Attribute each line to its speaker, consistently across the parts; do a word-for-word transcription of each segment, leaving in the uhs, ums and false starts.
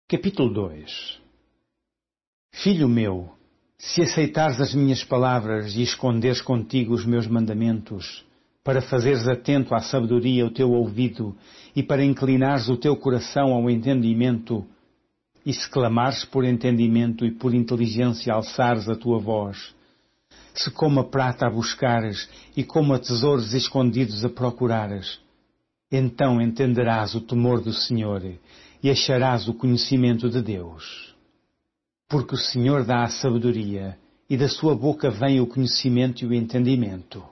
Speaker 1: Capítulo dois. Filho meu, se aceitares as minhas palavras e esconderes contigo os meus mandamentos, para fazeres atento à sabedoria o teu ouvido e para inclinares o teu coração ao entendimento, e se clamares por entendimento e por inteligência alçares a tua voz, se como a prata a buscares e como a tesouros escondidos a procurares, então entenderás o temor do Senhor e acharás o conhecimento de Deus. Porque o Senhor dá a sabedoria, e da sua boca vem o conhecimento e o entendimento.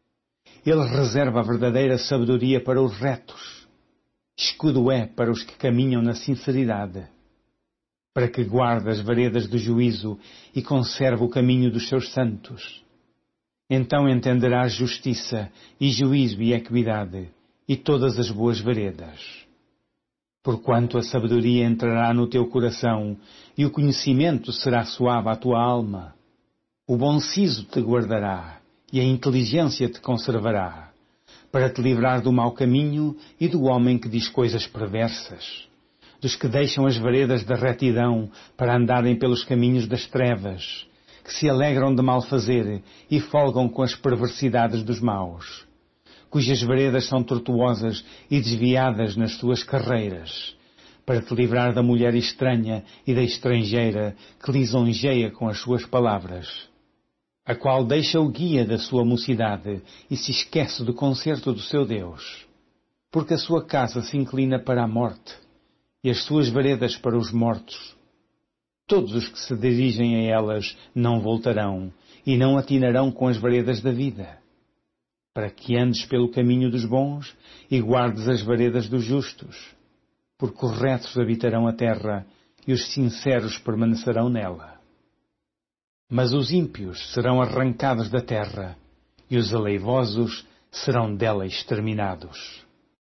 Speaker 1: Ele reserva a verdadeira sabedoria para os retos. Escudo é para os que caminham na sinceridade. Para que guarde as veredas do juízo e conserve o caminho dos seus santos. Então entenderás justiça e juízo e equidade, e todas as boas veredas. Porquanto a sabedoria entrará no teu coração, e o conhecimento será suave à tua alma. O bom siso te guardará, e a inteligência te conservará, para te livrar do mau caminho e do homem que diz coisas perversas, dos que deixam as veredas da retidão para andarem pelos caminhos das trevas, que se alegram de mal fazer e folgam com as perversidades dos maus, cujas veredas são tortuosas e desviadas nas suas carreiras, para te livrar da mulher estranha e da estrangeira que lisonjeia com as suas palavras, a qual deixa o guia da sua mocidade e se esquece do concerto do seu Deus, porque a sua casa se inclina para a morte e as suas veredas para os mortos. Todos os que se dirigem a elas não voltarão e não atinarão com as veredas da vida, para que andes pelo caminho dos bons e guardes as veredas dos justos, porque os retos habitarão a terra e os sinceros permanecerão nela. Mas os ímpios serão arrancados da terra e os aleivosos serão dela exterminados.